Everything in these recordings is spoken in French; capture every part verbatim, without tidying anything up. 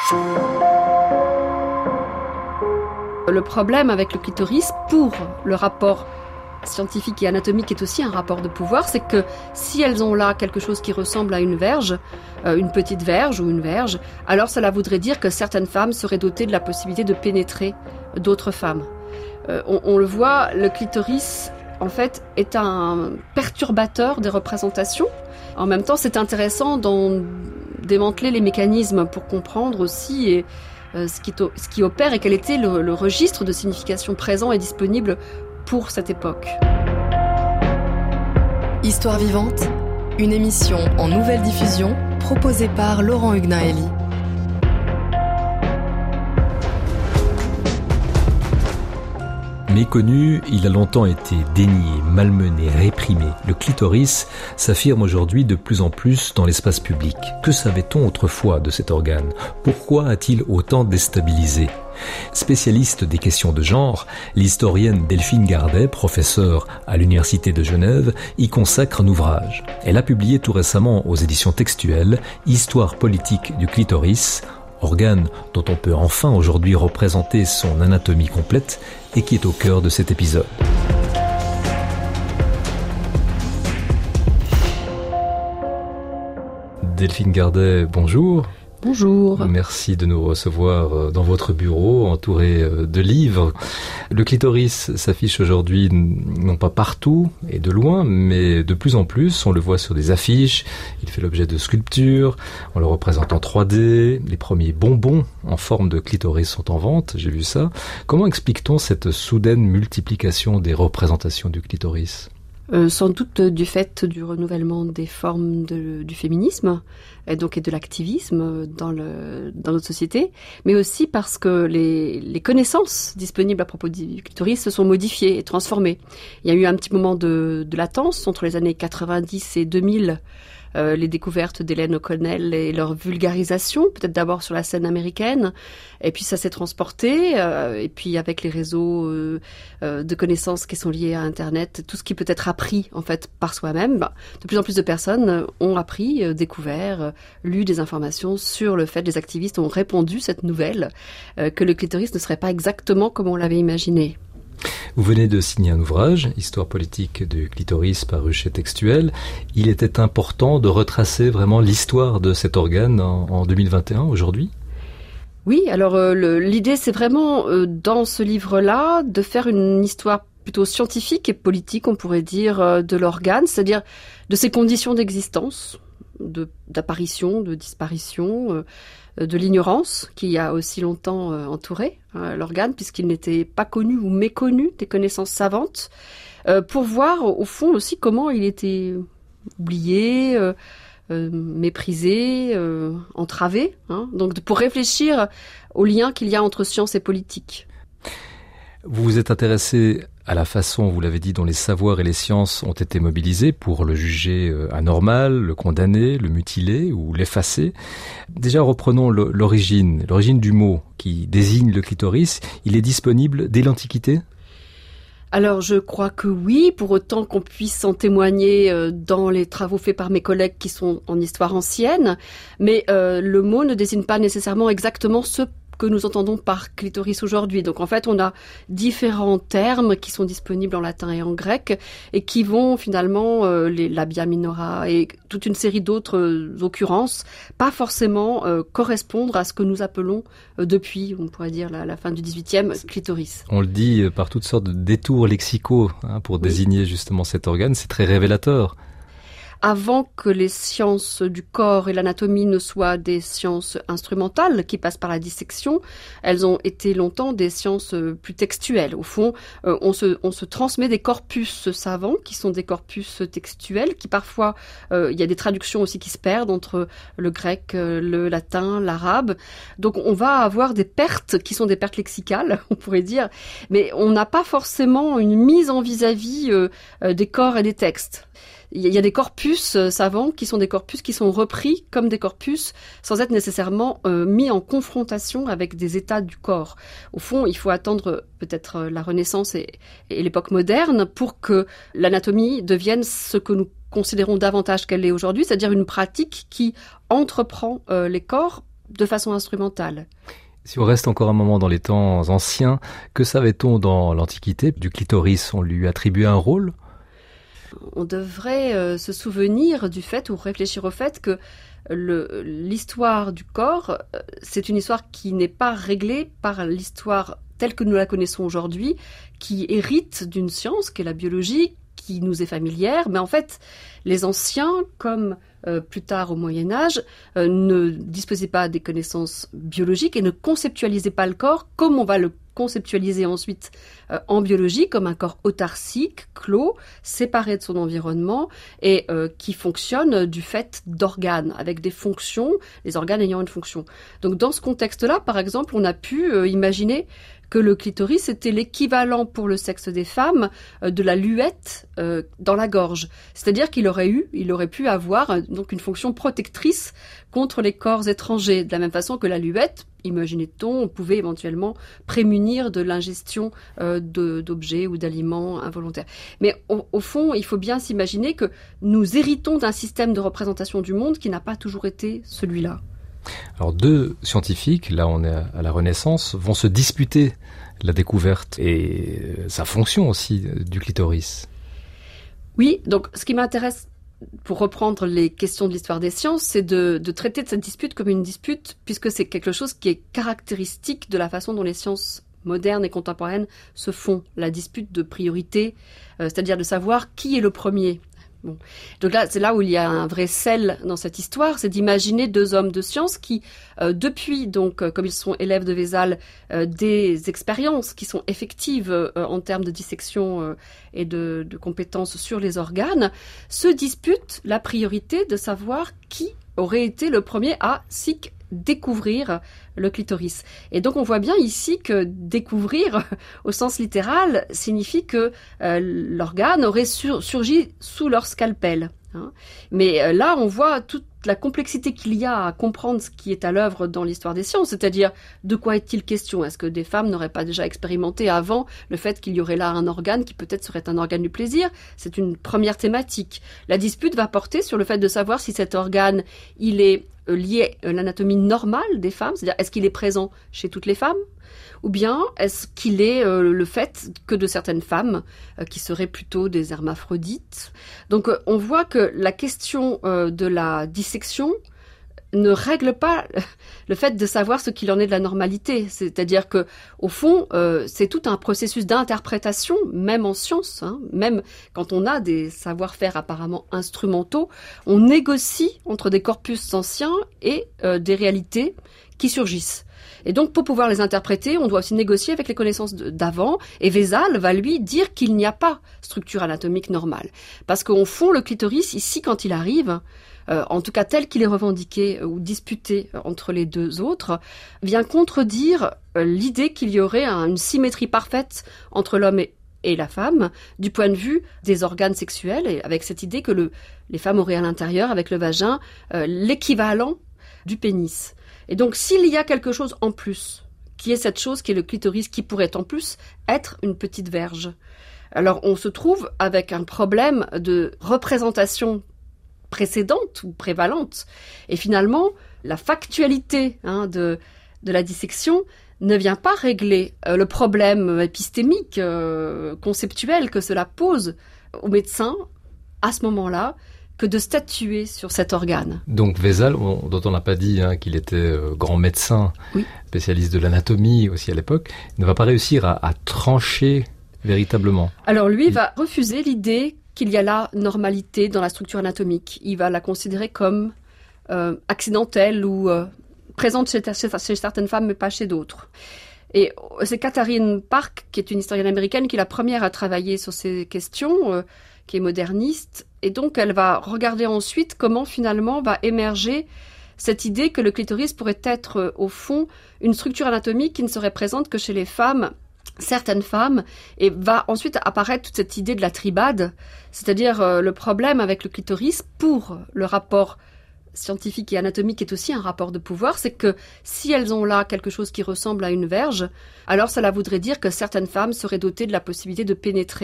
Le problème avec le clitoris, pour le rapport scientifique et anatomique est aussi un rapport de pouvoir, c'est que si elles ont là quelque chose qui ressemble à une verge, euh, une petite verge ou une verge, alors cela voudrait dire que certaines femmes seraient dotées de la possibilité de pénétrer d'autres femmes. Euh, on, on le voit, le clitoris, en fait, est un perturbateur des représentations. En même temps, c'est intéressant d'en démanteler les mécanismes pour comprendre aussi et, euh, ce, qui to- ce qui opère et quel était le, le registre de signification présent et disponible pour cette époque. Histoire vivante, une émission en nouvelle diffusion proposée par Laurent Huguenin-Elie. Méconnu, il a longtemps été dénié, malmené, réprimé. Le clitoris s'affirme aujourd'hui de plus en plus dans l'espace public. Que savait-on autrefois de cet organe ? Pourquoi a-t-il autant déstabilisé ? Spécialiste des questions de genre, l'historienne Delphine Gardet, professeure à l'Université de Genève, y consacre un ouvrage. Elle a publié tout récemment aux éditions textuelles « Histoire politique du clitoris », organe dont on peut enfin aujourd'hui représenter son anatomie complète et qui est au cœur de cet épisode. Delphine Gardet, bonjour. Bonjour. Merci de nous recevoir dans votre bureau, entouré de livres. Le clitoris s'affiche aujourd'hui non pas partout et de loin, mais de plus en plus. On le voit sur des affiches, il fait l'objet de sculptures, on le représente en trois D. Les premiers bonbons en forme de clitoris sont en vente, j'ai vu ça. Comment explique-t-on cette soudaine multiplication des représentations du clitoris ? Euh, sans doute du fait du renouvellement des formes de, du féminisme et donc et de l'activisme dans, le, dans notre société, mais aussi parce que les, les connaissances disponibles à propos du clitoris se sont modifiées et transformées. Il y a eu un petit moment de, de latence entre les années quatre-vingt-dix et deux mille, euh, les découvertes d'Hélène O'Connell et leur vulgarisation, peut-être d'abord sur la scène américaine, et puis ça s'est transporté, euh, et puis avec les réseaux euh, euh, de connaissances qui sont liés à Internet, tout ce qui peut être appris en fait par soi-même, bah, de plus en plus de personnes ont appris, euh, découvert, euh, lu des informations sur le fait, des activistes ont répandu cette nouvelle, euh, que le clitoris ne serait pas exactement comme on l'avait imaginé. Vous venez de signer un ouvrage, Histoire politique du clitoris, paru chez Textuel. Il était important de retracer vraiment l'histoire de cet organe en, en deux mille vingt et un, aujourd'hui ? Oui, alors euh, le, l'idée c'est vraiment, euh, dans ce livre-là, de faire une histoire plutôt scientifique et politique, on pourrait dire, euh, de l'organe, c'est-à-dire de ses conditions d'existence, de, d'apparition, de disparition, euh, de l'ignorance qui a aussi longtemps euh, entouré euh, l'organe, puisqu'il n'était pas connu ou méconnu des connaissances savantes, euh, pour voir au fond aussi comment il était oublié, euh, euh, méprisé, euh, entravé, hein, donc pour réfléchir au lien qu'il y a entre science et politique. Vous vous êtes intéressé à la façon, vous l'avez dit, dont les savoirs et les sciences ont été mobilisés pour le juger anormal, le condamner, le mutiler ou l'effacer. Déjà, reprenons l'origine, l'origine du mot qui désigne le clitoris. Il est disponible dès l'Antiquité ? Alors, je crois que oui, pour autant qu'on puisse en témoigner euh, dans les travaux faits par mes collègues qui sont en histoire ancienne, mais euh, le mot ne désigne pas nécessairement exactement ce que nous entendons par clitoris aujourd'hui. Donc en fait, on a différents termes qui sont disponibles en latin et en grec et qui vont finalement, euh, les labia minora et toute une série d'autres euh, occurrences, pas forcément euh, correspondre à ce que nous appelons euh, depuis, on pourrait dire, la, la fin du dix-huitième, clitoris. On le dit par toutes sortes de détours lexicaux hein, pour oui. désigner justement cet organe, c'est très révélateur. Avant que les sciences du corps et l'anatomie ne soient des sciences instrumentales qui passent par la dissection, elles ont été longtemps des sciences plus textuelles. Au fond, euh, on, se, on se transmet des corpus savants qui sont des corpus textuels, qui parfois, euh, il y a des traductions aussi qui se perdent entre le grec, le latin, l'arabe. Donc on va avoir des pertes qui sont des pertes lexicales, on pourrait dire, mais on n'a pas forcément une mise en vis-à-vis euh, des corps et des textes. Il y a des corpus euh, savants qui sont des corpus qui sont repris comme des corpus sans être nécessairement euh, mis en confrontation avec des états du corps. Au fond, il faut attendre peut-être euh, la Renaissance et, et l'époque moderne pour que l'anatomie devienne ce que nous considérons davantage qu'elle est aujourd'hui, c'est-à-dire une pratique qui entreprend euh, les corps de façon instrumentale. Si on reste encore un moment dans les temps anciens, que savait-on dans l'Antiquité du clitoris? On lui attribuait un rôle? On devrait euh, se souvenir du fait ou réfléchir au fait que le, l'histoire du corps, euh, c'est une histoire qui n'est pas réglée par l'histoire telle que nous la connaissons aujourd'hui, qui hérite d'une science qui est la biologie, qui nous est familière, mais en fait, les anciens, comme euh, plus tard au Moyen-Âge, euh, ne disposaient pas des connaissances biologiques et ne conceptualisaient pas le corps comme on va le conceptualiser ensuite euh, en biologie, comme un corps autarcique, clos, séparé de son environnement et euh, qui fonctionne du fait d'organes, avec des fonctions, les organes ayant une fonction. Donc dans ce contexte-là, par exemple, on a pu euh, imaginer que le clitoris était l'équivalent pour le sexe des femmes euh, de la luette euh, dans la gorge. C'est-à-dire qu'il aurait eu, il aurait pu avoir euh, donc une fonction protectrice contre les corps étrangers. De la même façon que la luette, imaginait-on, on pouvait éventuellement prémunir de l'ingestion euh, de, d'objets ou d'aliments involontaires. Mais au, au fond, il faut bien s'imaginer que nous héritons d'un système de représentation du monde qui n'a pas toujours été celui-là. Alors deux scientifiques, là on est à la Renaissance, vont se disputer la découverte et sa fonction aussi du clitoris. Oui, donc ce qui m'intéresse, pour reprendre les questions de l'histoire des sciences, c'est de, de traiter de cette dispute comme une dispute, puisque c'est quelque chose qui est caractéristique de la façon dont les sciences modernes et contemporaines se font. La dispute de priorité, euh, c'est-à-dire de savoir qui est le premier. Bon. Donc là, c'est là où il y a un vrai sel dans cette histoire, c'est d'imaginer deux hommes de science qui, euh, depuis, donc, euh, comme ils sont élèves de Vézal, euh, des expériences qui sont effectives euh, en termes de dissection euh, et de, de compétences sur les organes, se disputent la priorité de savoir qui aurait été le premier à s'y découvrir le clitoris. Et donc on voit bien ici que découvrir au sens littéral signifie que euh, l'organe aurait sur, surgi sous leur scalpel. Hein. Mais euh, là on voit toute la complexité qu'il y a à comprendre ce qui est à l'œuvre dans l'histoire des sciences, c'est-à-dire de quoi est-il question? Est-ce que des femmes n'auraient pas déjà expérimenté avant le fait qu'il y aurait là un organe qui peut-être serait un organe du plaisir? C'est une première thématique. La dispute va porter sur le fait de savoir si cet organe, il est lié à l'anatomie normale des femmes, c'est-à-dire est-ce qu'il est présent chez toutes les femmes, ou bien est-ce qu'il est euh, le fait que de certaines femmes euh, qui seraient plutôt des hermaphrodites. Donc euh, on voit que la question euh, de la dissection ne règle pas le fait de savoir ce qu'il en est de la normalité. C'est-à-dire que, au fond, euh, c'est tout un processus d'interprétation, même en sciences, hein, même quand on a des savoir-faire apparemment instrumentaux, on négocie entre des corpus anciens et euh, des réalités qui surgissent. Et donc, pour pouvoir les interpréter, on doit aussi négocier avec les connaissances d'avant. Et Vézal va lui dire qu'il n'y a pas structure anatomique normale. Parce qu'au fond, le clitoris, ici, quand il arrive, Euh, en tout cas tel qu'il est revendiqué euh, ou disputé euh, entre les deux autres, vient contredire euh, l'idée qu'il y aurait un, une symétrie parfaite entre l'homme et, et la femme, du point de vue des organes sexuels, et avec cette idée que le, les femmes auraient à l'intérieur, avec le vagin, euh, l'équivalent du pénis. Et donc s'il y a quelque chose en plus, qui est cette chose qui est le clitoris, qui pourrait en plus être une petite verge, alors on se trouve avec un problème de représentation précédente ou prévalente. Et finalement, la factualité hein, de, de la dissection ne vient pas régler euh, le problème épistémique, euh, conceptuel que cela pose aux médecins à ce moment-là, que de statuer sur cet organe. Donc Vézal, on, dont on n'a pas dit hein, qu'il était euh, grand médecin, oui. spécialiste de l'anatomie aussi à l'époque, ne va pas réussir à, à trancher véritablement. Alors lui Il... va refuser l'idée qu'il y a là normalité dans la structure anatomique. Il va la considérer comme euh, accidentelle ou euh, présente chez, chez, chez certaines femmes, mais pas chez d'autres. Et c'est Catherine Park, qui est une historienne américaine, qui est la première à travailler sur ces questions, euh, qui est moderniste. Et donc, elle va regarder ensuite comment, finalement, va émerger cette idée que le clitoris pourrait être, euh, au fond, une structure anatomique qui ne serait présente que chez les femmes, certaines femmes, et va ensuite apparaître toute cette idée de la tribade, c'est-à-dire euh, le problème avec le clitoris pour le rapport scientifique et anatomique est aussi un rapport de pouvoir, c'est que si elles ont là quelque chose qui ressemble à une verge, alors cela voudrait dire que certaines femmes seraient dotées de la possibilité de pénétrer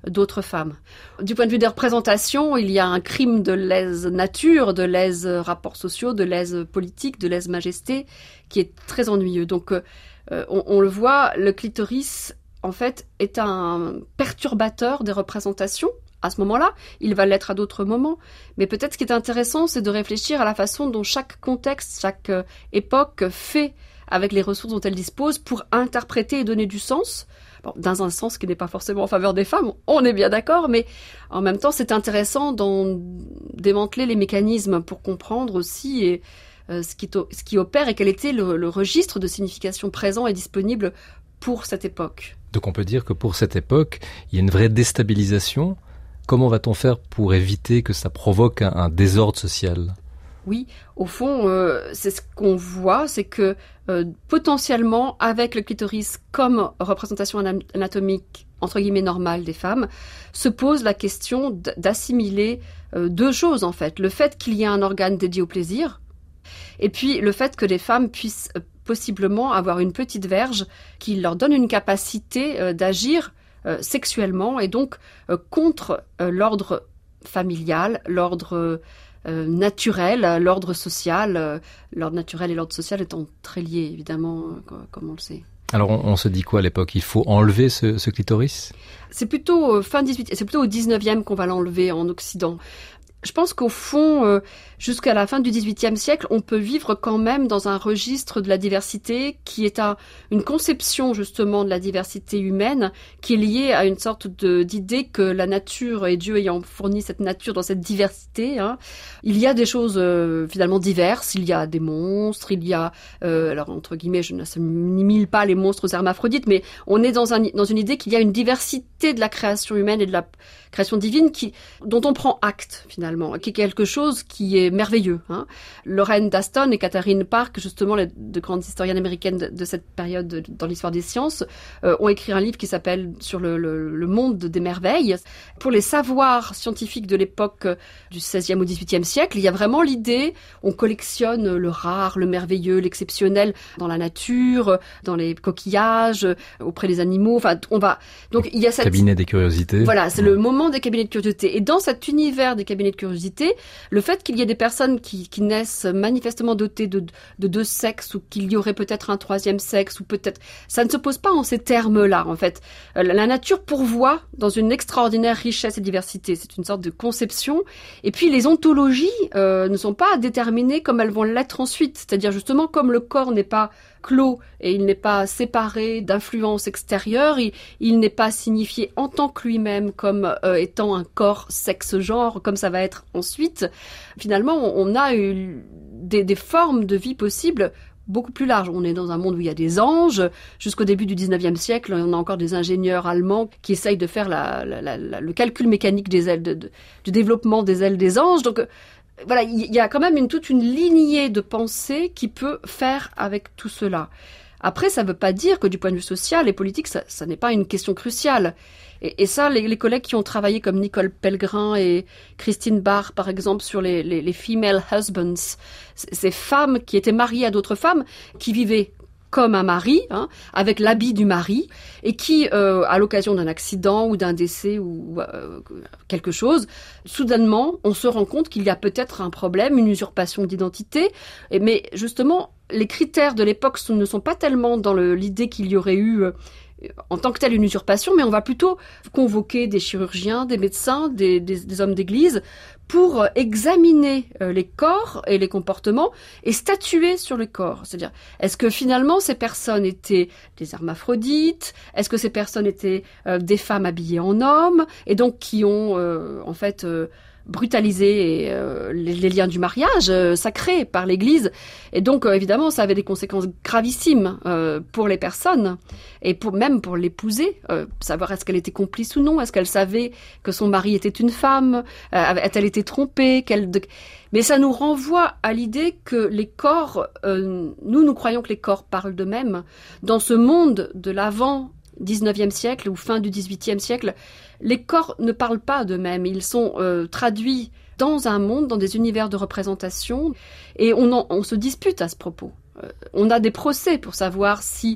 d'autres femmes. Du point de vue des représentations, il y a un crime de lèse-nature, de lèse-rapports sociaux, de lèse-politique, de lèse-majesté, qui est très ennuyeux. Donc, euh, on, on le voit, le clitoris, en fait, est un perturbateur des représentations. À ce moment-là, il va l'être à d'autres moments. Mais peut-être ce qui est intéressant, c'est de réfléchir à la façon dont chaque contexte, chaque euh, époque fait avec les ressources dont elle dispose pour interpréter et donner du sens. Bon, dans un sens qui n'est pas forcément en faveur des femmes, on est bien d'accord, mais en même temps, c'est intéressant d'en démanteler les mécanismes pour comprendre aussi et, euh, ce, qui to- ce qui opère et quel était le, le registre de signification présent et disponible pour cette époque. Donc on peut dire que pour cette époque, il y a une vraie déstabilisation. Comment va-t-on faire pour éviter que ça provoque un, un désordre social ? Oui, au fond, euh, c'est ce qu'on voit, c'est que euh, potentiellement, avec le clitoris comme représentation anatomique, entre guillemets, normale des femmes, se pose la question d- d'assimiler euh, deux choses, en fait. Le fait qu'il y ait un organe dédié au plaisir, et puis le fait que les femmes puissent euh, possiblement avoir une petite verge qui leur donne une capacité euh, d'agir euh, sexuellement, et donc euh, contre euh, l'ordre familial, l'ordre... Euh, Euh, naturel, l'ordre social, euh, l'ordre naturel et l'ordre social étant très liés, évidemment, euh, comme on le sait. Alors on, on se dit quoi à l'époque ? Il faut enlever ce, ce clitoris ? C'est plutôt euh, fin dix-huitième, c'est plutôt au dix-neuvième qu'on va l'enlever en Occident. Je pense qu'au fond, euh, jusqu'à la fin du dix-huitième siècle, on peut vivre quand même dans un registre de la diversité qui est un, une conception justement de la diversité humaine qui est liée à une sorte de, d'idée que la nature et Dieu ayant fourni cette nature dans cette diversité, hein, il y a des choses euh, finalement diverses, il y a des monstres, il y a, euh, alors entre guillemets, je n'assimile pas les monstres aux hermaphrodites, mais on est dans, un, dans une idée qu'il y a une diversité de la création humaine et de la création divine qui, dont on prend acte finalement, qui est quelque chose qui est merveilleux. Hein. Lorraine Daston et Catherine Park, justement les deux grandes historiennes américaines de, de cette période de, dans l'histoire des sciences, euh, ont écrit un livre qui s'appelle Sur le, le, le monde des merveilles. Pour les savoirs scientifiques de l'époque du seizième au dix-huitième siècle, il y a vraiment l'idée, on collectionne le rare, le merveilleux, l'exceptionnel dans la nature, dans les coquillages, auprès des animaux. Enfin, on va. Donc il y a cette cabinet des curiosités. Voilà, c'est le moment des cabinets de curiosité. Et dans cet univers des cabinets de curiosité, le fait qu'il y ait des personnes qui, qui naissent manifestement dotées de, de deux sexes, ou qu'il y aurait peut-être un troisième sexe, ou peut-être... Ça ne se pose pas en ces termes-là, en fait. La nature pourvoit dans une extraordinaire richesse et diversité. C'est une sorte de conception. Et puis les ontologies euh, ne sont pas déterminées comme elles vont l'être ensuite. C'est-à-dire justement, comme le corps n'est pas clos et il n'est pas séparé d'influences extérieures, il, il n'est pas signifié en tant que lui-même comme euh, étant un corps sexe-genre, comme ça va être ensuite. Finalement, on, on a eu des, des formes de vie possibles beaucoup plus larges. On est dans un monde où il y a des anges. Jusqu'au début du dix-neuvième siècle, on a encore des ingénieurs allemands qui essayent de faire la, la, la, la, le calcul mécanique des ailes, de, de, du développement des ailes des anges. Donc, voilà, il y a quand même une, toute une lignée de pensée qui peut faire avec tout cela. Après, ça ne veut pas dire que du point de vue social et politique, ça, ça n'est pas une question cruciale. Et, et ça, les, les collègues qui ont travaillé comme Nicole Pellegrin et Christine Barr, par exemple, sur les, les, les female husbands, ces femmes qui étaient mariées à d'autres femmes, qui vivaient comme un mari, hein, avec l'habit du mari, et qui, euh, à l'occasion d'un accident ou d'un décès ou euh, quelque chose, soudainement, on se rend compte qu'il y a peut-être un problème, une usurpation d'identité. Et, mais justement, les critères de l'époque ne sont pas tellement dans le, l'idée qu'il y aurait eu... Euh, en tant que telle une usurpation, mais on va plutôt convoquer des chirurgiens, des médecins, des, des, des hommes d'église pour examiner les corps et les comportements et statuer sur le corps. C'est-à-dire, est-ce que finalement ces personnes étaient des hermaphrodites? Est-ce que ces personnes étaient euh, des femmes habillées en hommes et donc qui ont euh, en fait... Euh, brutaliser euh, les, les liens du mariage euh, sacré par l'Église. Et donc, euh, évidemment, ça avait des conséquences gravissimes euh, pour les personnes et pour, même pour l'épouser. Euh, savoir est-ce qu'elle était complice ou non, est-ce qu'elle savait que son mari était une femme, euh, a-t-elle été trompée qu'elle de... Mais ça nous renvoie à l'idée que les corps, euh, nous, nous croyons que les corps parlent d'eux-mêmes. Dans ce monde de l'avant dix-neuvième siècle ou fin du dix-huitième siècle, les corps ne parlent pas d'eux-mêmes. Ils sont euh, traduits dans un monde, dans des univers de représentation, et on, en, on se dispute à ce propos. Euh, on a des procès pour savoir si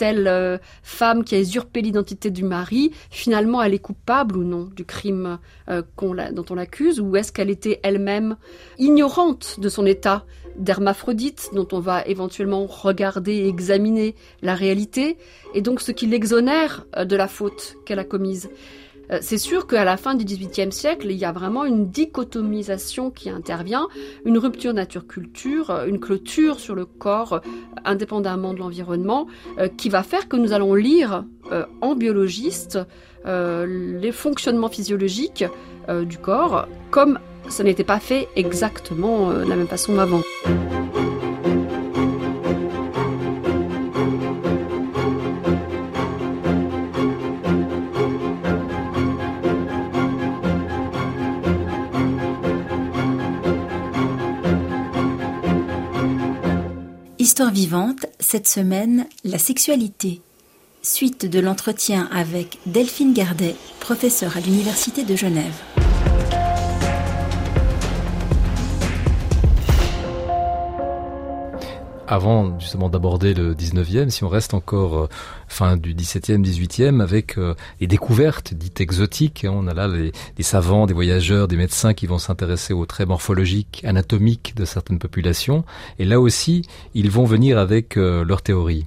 telle euh, femme qui a usurpé l'identité du mari, finalement, elle est coupable ou non du crime euh, qu'on l'a, dont on l'accuse, ou est-ce qu'elle était elle-même ignorante de son état d'hermaphrodite, dont on va éventuellement regarder et examiner la réalité, et donc ce qui l'exonère euh, de la faute qu'elle a commise. C'est sûr qu'à la fin du dix-huitième siècle, il y a vraiment une dichotomisation qui intervient, une rupture nature-culture, une clôture sur le corps, indépendamment de l'environnement, euh, qui va faire que nous allons lire euh, en biologiste euh, les fonctionnements physiologiques euh, du corps, comme ça n'était pas fait exactement euh, de la même façon avant. Histoire vivante, cette semaine, la sexualité. Suite de l'entretien avec Delphine Gardet, professeure à l'Université de Genève. Avant justement d'aborder le dix-neuvième, si on reste encore euh, fin du dix-septième, dix-huitième, avec euh, les découvertes dites exotiques, hein, on a là les, des savants, des voyageurs, des médecins qui vont s'intéresser aux traits morphologiques, anatomiques de certaines populations, et là aussi, ils vont venir avec euh, leurs théories.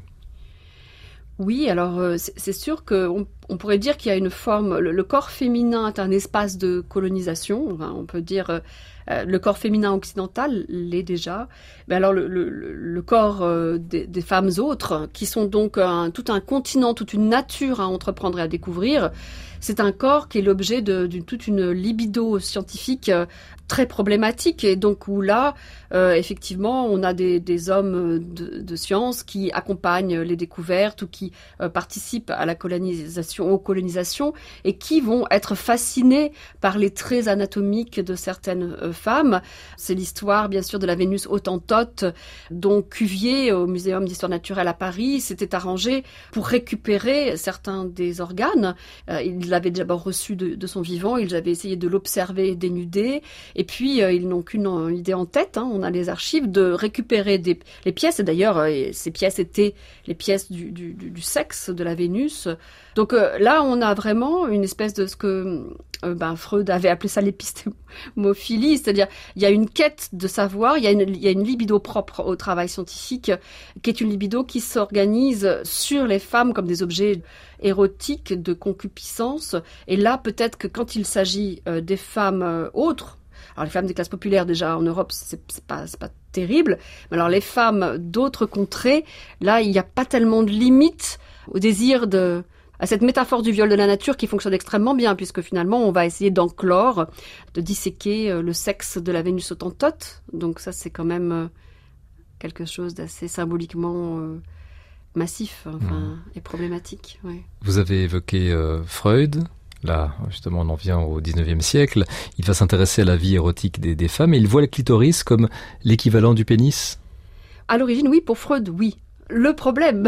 Oui, alors euh, c'est, c'est sûr qu'on on pourrait dire qu'il y a une forme, le, le corps féminin est un espace de colonisation, enfin, on peut dire euh, euh, le corps féminin occidental l'est déjà, mais alors le, le, le corps euh, des, des femmes autres, qui sont donc un, tout un continent, toute une nature à entreprendre et à découvrir, c'est un corps qui est l'objet de, d'une toute une libido scientifique euh, très problématique, et donc où là, euh, effectivement, on a des, des hommes de, de science qui accompagnent les découvertes ou qui euh, participent à la colonisation, aux colonisations, et qui vont être fascinés par les traits anatomiques de certaines euh, femmes. C'est l'histoire, bien sûr, de la Vénus Hottentote, dont Cuvier, au Muséum d'histoire naturelle à Paris, s'était arrangé pour récupérer certains des organes. Euh, il l'avait d'abord reçu de, de son vivant, ils avaient essayé de l'observer dénudé. Et puis, euh, ils n'ont qu'une euh, idée en tête, hein, on a les archives, de récupérer des, les pièces. Et d'ailleurs, euh, ces pièces étaient les pièces du, du, du sexe de la Vénus. Donc euh, là, on a vraiment une espèce de ce que euh, ben, Freud avait appelé ça l'épistémophilie, c'est-à-dire il y a une quête de savoir, il y a une, il y a une libido propre au travail scientifique, qui est une libido qui s'organise sur les femmes comme des objets érotiques de concupiscence. Et là, peut-être que quand il s'agit euh, des femmes euh, autres, alors les femmes des classes populaires déjà en Europe, c'est, c'est pas c'est pas terrible. Mais alors les femmes d'autres contrées, là il n'y a pas tellement de limites au désir de, à cette métaphore du viol de la nature qui fonctionne extrêmement bien, puisque finalement on va essayer d'enclore, de disséquer le sexe de la Vénus Hottentote. Donc ça c'est quand même quelque chose d'assez symboliquement euh, massif, enfin, mmh. et problématique. Ouais. Vous avez évoqué euh, Freud. Là, justement, on en vient au dix-neuvième siècle. Il va s'intéresser à la vie érotique des, des femmes et il voit le clitoris comme l'équivalent du pénis. À l'origine, oui, pour Freud, oui. Le problème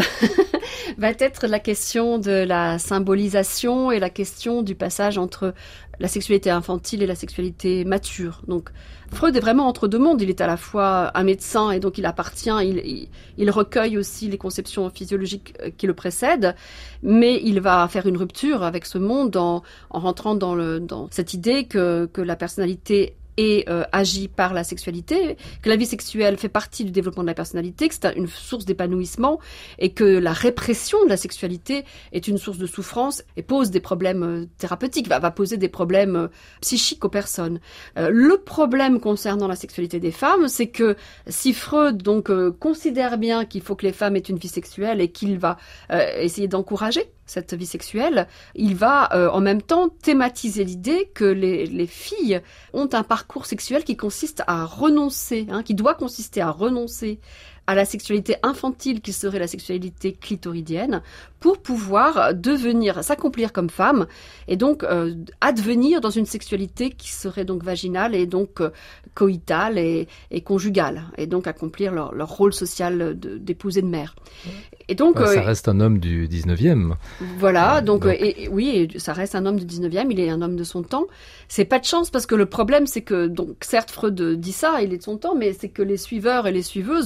va être la question de la symbolisation et la question du passage entre la sexualité infantile et la sexualité mature. Donc, Freud est vraiment entre deux mondes. Il est à la fois un médecin et donc il appartient, il, il, il recueille aussi les conceptions physiologiques qui le précèdent, mais il va faire une rupture avec ce monde en, en rentrant dans, le, dans cette idée que, que la personnalité et euh, agit par la sexualité, que la vie sexuelle fait partie du développement de la personnalité, que c'est une source d'épanouissement et que la répression de la sexualité est une source de souffrance et pose des problèmes euh, thérapeutiques, va, va poser des problèmes euh, psychiques aux personnes. Euh, le problème concernant la sexualité des femmes, c'est que si Freud donc euh, considère bien qu'il faut que les femmes aient une vie sexuelle et qu'il va euh, essayer d'encourager cette vie sexuelle, il va euh, en même temps thématiser l'idée que les, les filles ont un parcours sexuel qui consiste à renoncer, hein, qui doit consister à renoncer à la sexualité infantile qui serait la sexualité clitoridienne pour pouvoir devenir, s'accomplir comme femme et donc euh, advenir dans une sexualité qui serait donc vaginale et donc euh, coïtale et, et conjugale et donc accomplir leur, leur rôle social de, d'épouse et de mère. Et donc, ouais, ça euh, reste un homme du dix-neuvième. Voilà, donc, donc. Et, et, oui, et ça reste un homme du dix-neuvième, il est un homme de son temps. C'est pas de chance parce que le problème c'est que, donc certes Freud dit ça, il est de son temps, mais c'est que les suiveurs et les suiveuses, très longtemps,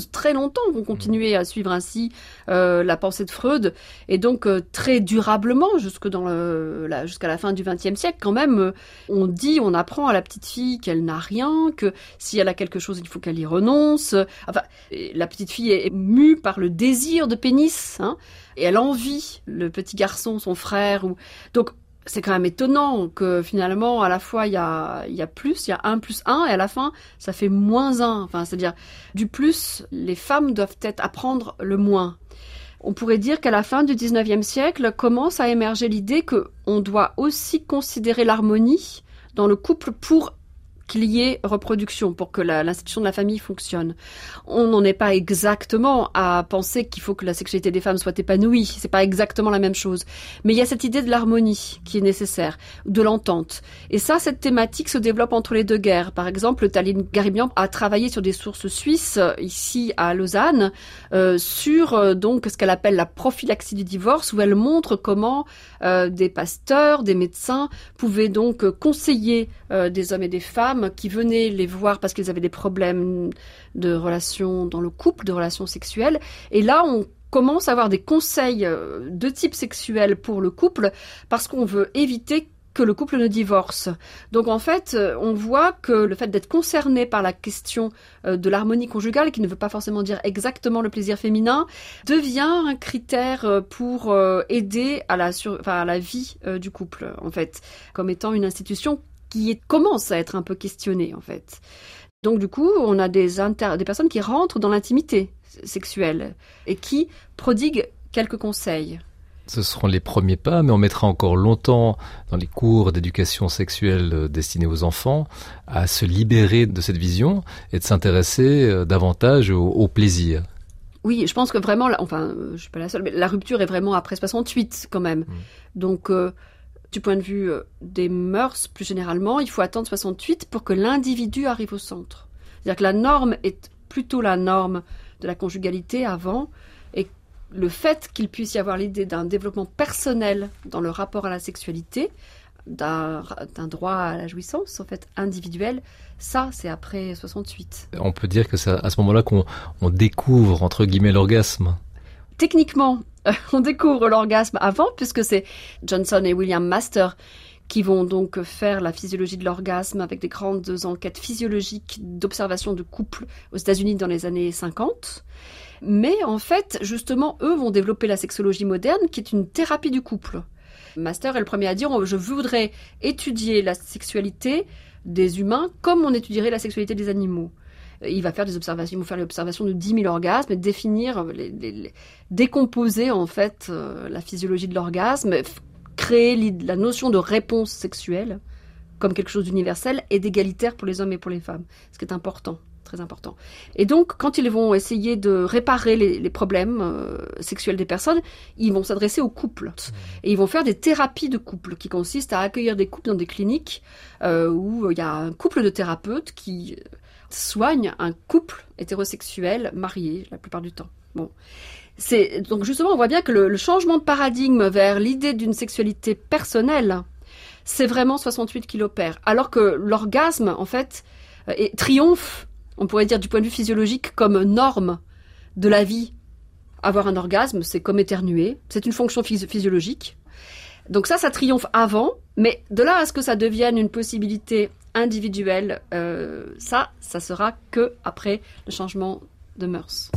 longtemps vont continuer à suivre ainsi euh, la pensée de Freud, et donc euh, très durablement, jusque dans le, la, jusqu'à la fin du vingtième siècle, quand même, euh, on dit, on apprend à la petite fille qu'elle n'a rien, que si elle a quelque chose, il faut qu'elle y renonce. Enfin, la petite fille est mue par le désir de pénis, hein, et elle envie le petit garçon, son frère. Ou... Donc, c'est quand même étonnant que finalement, à la fois, il y a, il y a plus, il y a un plus un, et à la fin, ça fait moins un. Enfin, c'est-à-dire, du plus, les femmes doivent peut-être apprendre le moins. On pourrait dire qu'à la fin du dix-neuvième siècle, commence à émerger l'idée qu'on doit aussi considérer l'harmonie dans le couple pour qu'il y ait reproduction, pour que la, l'institution de la famille fonctionne. On n'en est pas exactement à penser qu'il faut que la sexualité des femmes soit épanouie. C'est pas exactement la même chose. Mais il y a cette idée de l'harmonie qui est nécessaire, de l'entente. Et ça, cette thématique se développe entre les deux guerres. Par exemple, Taline Garibian a travaillé sur des sources suisses, ici à Lausanne, euh, sur euh, donc ce qu'elle appelle la prophylaxie du divorce, où elle montre comment euh, des pasteurs, des médecins pouvaient donc conseiller euh, des hommes et des femmes qui venaient les voir parce qu'ils avaient des problèmes de relations dans le couple, de relations sexuelles. Et là, on commence à avoir des conseils de type sexuel pour le couple parce qu'on veut éviter que le couple ne divorce. Donc en fait, on voit que le fait d'être concerné par la question de l'harmonie conjugale, qui ne veut pas forcément dire exactement le plaisir féminin, devient un critère pour aider à la, sur... enfin, à la vie du couple, en fait, comme étant une institution qui est, commence à être un peu questionnée, en fait. Donc, du coup, on a des, inter- des personnes qui rentrent dans l'intimité sexuelle et qui prodiguent quelques conseils. Ce seront les premiers pas, mais on mettra encore longtemps dans les cours d'éducation sexuelle destinés aux enfants à se libérer de cette vision et de s'intéresser davantage au, au plaisir. Oui, je pense que vraiment, enfin, je suis pas la seule, mais la rupture est vraiment après soixante-huit, quand même. Mmh. Donc... Euh, Du point de vue des mœurs, plus généralement, il faut attendre soixante-huit pour que l'individu arrive au centre. C'est-à-dire que la norme est plutôt la norme de la conjugalité avant, et le fait qu'il puisse y avoir l'idée d'un développement personnel dans le rapport à la sexualité, d'un, d'un droit à la jouissance, en fait, individuel, ça, c'est après soixante-huit. On peut dire que c'est à ce moment-là qu'on on découvre, entre guillemets, l'orgasme. Techniquement, on découvre l'orgasme avant, puisque c'est Johnson et William Master qui vont donc faire la physiologie de l'orgasme avec des grandes enquêtes physiologiques d'observation de couple aux États-Unis dans les années cinquante. Mais en fait, justement, eux vont développer la sexologie moderne, qui est une thérapie du couple. Master est le premier à dire « Je voudrais étudier la sexualité des humains comme on étudierait la sexualité des animaux ». Il va faire des observations, il va faire l'observation de dix mille orgasmes et définir, les, les, les, décomposer en fait euh, la physiologie de l'orgasme, créer la notion de réponse sexuelle comme quelque chose d'universel et d'égalitaire pour les hommes et pour les femmes, ce qui est important, très important. Et donc, quand ils vont essayer de réparer les, les problèmes euh, sexuels des personnes, ils vont s'adresser aux couples. Et ils vont faire des thérapies de couple qui consistent à accueillir des couples dans des cliniques euh, où il y a un couple de thérapeutes qui soigne un couple hétérosexuel marié la plupart du temps. Bon. C'est, donc justement, on voit bien que le, le changement de paradigme vers l'idée d'une sexualité personnelle, c'est vraiment soixante-huit qui l'opère. Alors que l'orgasme, en fait, est, triomphe, on pourrait dire du point de vue physiologique, comme norme de la vie. Avoir un orgasme, c'est comme éternuer, c'est une fonction phys- physiologique. Donc ça, ça triomphe avant, mais de là à ce que ça devienne une possibilité individuelle, euh, ça, ça sera que après le changement de mœurs.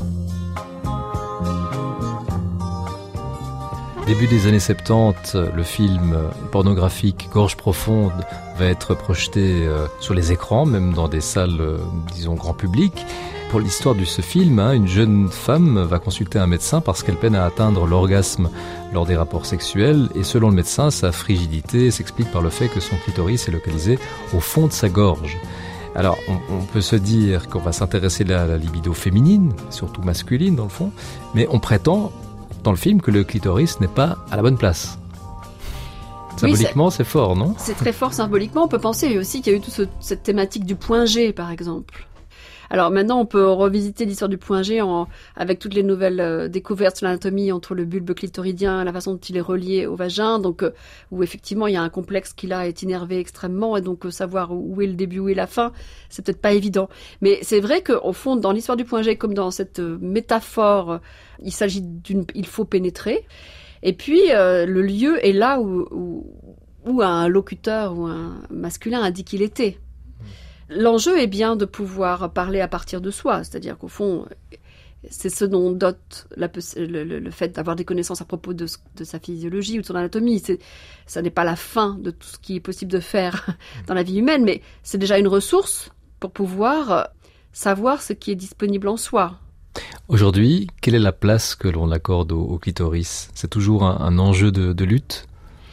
Début des années soixante-dix, le film pornographique Gorge profonde va être projeté euh, sur les écrans, même dans des salles, euh, disons, grand public. Pour l'histoire de ce film, hein, une jeune femme va consulter un médecin parce qu'elle peine à atteindre l'orgasme lors des rapports sexuels. Et selon le médecin, sa frigidité s'explique par le fait que son clitoris est localisé au fond de sa gorge. Alors, on, on peut se dire qu'on va s'intéresser à la libido féminine, surtout masculine dans le fond, mais on prétend dans le film que le clitoris n'est pas à la bonne place. Symboliquement, oui, c'est, c'est fort, non ? C'est très fort symboliquement. On peut penser aussi qu'il y a eu toute ce, cette thématique du point G, par exemple. Alors maintenant, on peut revisiter l'histoire du point G en, avec toutes les nouvelles euh, découvertes sur l'anatomie entre le bulbe clitoridien et la façon dont il est relié au vagin, donc euh, où effectivement il y a un complexe qui là est innervé extrêmement, et donc euh, savoir où est le début, où est la fin, c'est peut-être pas évident. Mais c'est vrai qu'au fond, dans l'histoire du point G, comme dans cette euh, métaphore, euh, il s'agit d'une, il faut pénétrer. Et puis euh, le lieu est là où, où, où un locuteur ou un masculin a dit qu'il était. L'enjeu est bien de pouvoir parler à partir de soi, c'est-à-dire qu'au fond, c'est ce dont dote la, le, le, le fait d'avoir des connaissances à propos de, de sa physiologie ou de son anatomie. C'est, ça n'est pas la fin de tout ce qui est possible de faire dans la vie humaine, mais c'est déjà une ressource pour pouvoir savoir ce qui est disponible en soi. Aujourd'hui, quelle est la place que l'on accorde au, au clitoris ? C'est toujours un, un enjeu de, de lutte ?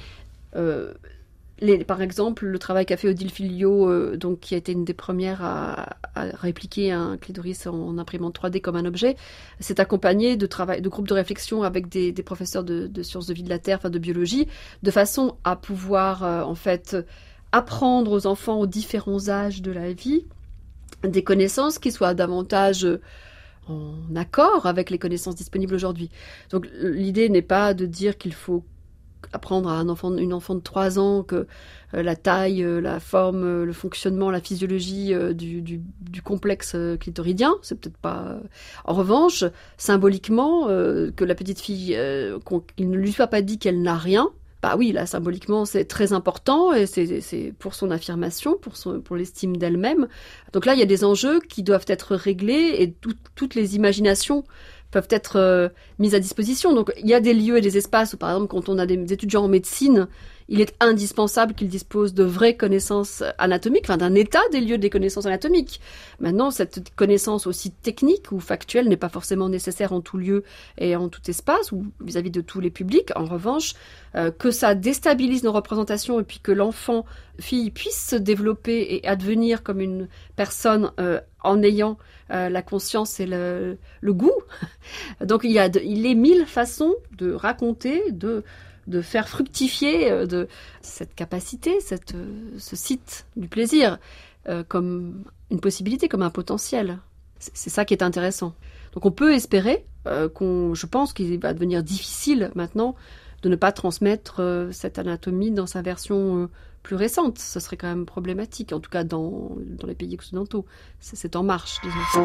euh, Les, par exemple, le travail qu'a fait Odile Filliot, euh, donc, qui a été une des premières à, à répliquer un clitoris en, en imprimante trois D comme un objet, s'est accompagné de, travail, de groupes de réflexion avec des, des professeurs de, de sciences de vie de la Terre, enfin de biologie, de façon à pouvoir euh, en fait apprendre aux enfants aux différents âges de la vie des connaissances qui soient davantage en accord avec les connaissances disponibles aujourd'hui. Donc l'idée n'est pas de dire qu'il faut apprendre à un enfant, une enfant de trois ans que euh, la taille, euh, la forme, euh, le fonctionnement, la physiologie euh, du, du, du complexe euh, clitoridien, c'est peut-être pas... Euh... En revanche, symboliquement, euh, que la petite fille, euh, qu'il ne lui soit pas dit qu'elle n'a rien, bah oui, là, symboliquement, c'est très important et c'est, c'est pour son affirmation, pour, son, pour l'estime d'elle-même. Donc là, il y a des enjeux qui doivent être réglés et tout, toutes les imaginations peuvent être euh, mises à disposition. Donc, il y a des lieux et des espaces où, par exemple, quand on a des étudiants en médecine, il est indispensable qu'ils disposent de vraies connaissances anatomiques, enfin d'un état des lieux des connaissances anatomiques. Maintenant, cette connaissance aussi technique ou factuelle n'est pas forcément nécessaire en tout lieu et en tout espace ou vis-à-vis de tous les publics. En revanche, euh, que ça déstabilise nos représentations et puis que l'enfant, fille, puisse se développer et advenir comme une personne euh, en ayant euh, la conscience et le, le goût. Donc, il y a de, il est mille façons de raconter, de de faire fructifier de cette capacité, cette, ce site du plaisir, euh, comme une possibilité, comme un potentiel. C'est, c'est ça qui est intéressant. Donc on peut espérer, euh, qu'on, je pense qu'il va devenir difficile maintenant de ne pas transmettre euh, cette anatomie dans sa version euh, plus récente. Ce serait quand même problématique, en tout cas dans, dans les pays occidentaux. C'est, c'est en marche, disons.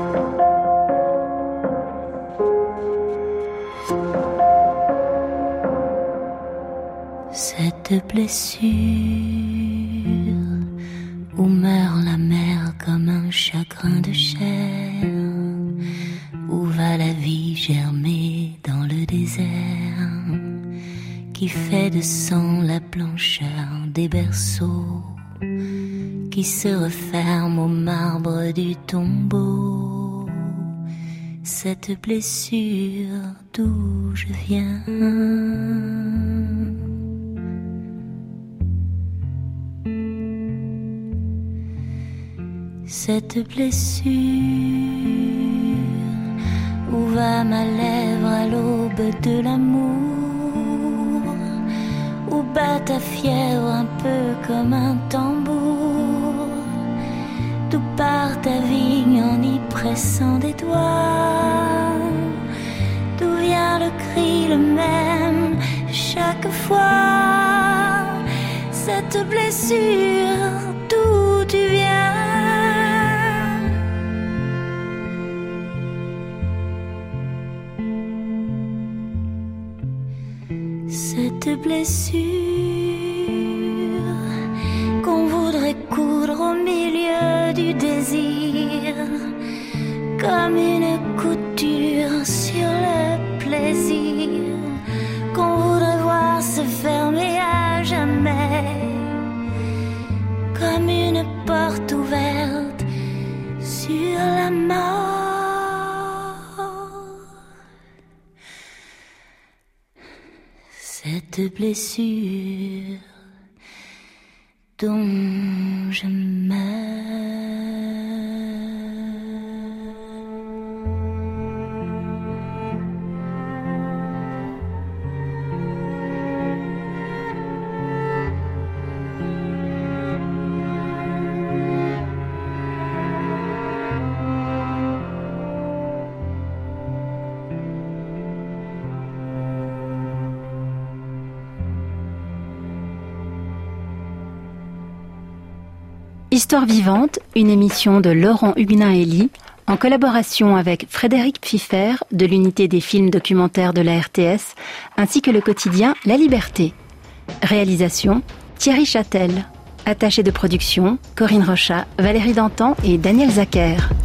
Cette blessure où meurt la mer comme un chagrin de chair, où va la vie germer dans le désert, qui fait de sang la blancheur des berceaux, qui se referme au marbre du tombeau. Cette blessure d'où je viens, cette blessure, où va ma lèvre à l'aube de l'amour, où bat ta fièvre un peu comme un tambour, d'où part ta vigne en y pressant des doigts, d'où vient le cri le même chaque fois, cette blessure d'où tu viens. Cette blessure qu'on voudrait coudre au milieu du désir, comme une couture sur le plaisir, qu'on voudrait voir se fermer à jamais, comme une porte ouverte sur la mort. Cette blessure dont je meurs. Histoire vivante, une émission de Laurent Huguenin-Elie, en collaboration avec Frédéric Pfiffer de l'unité des films documentaires de la R T S, ainsi que le quotidien La Liberté. Réalisation, Thierry Châtel. Attaché de production, Corinne Rochat, Valérie Dantan et Daniel Zacher.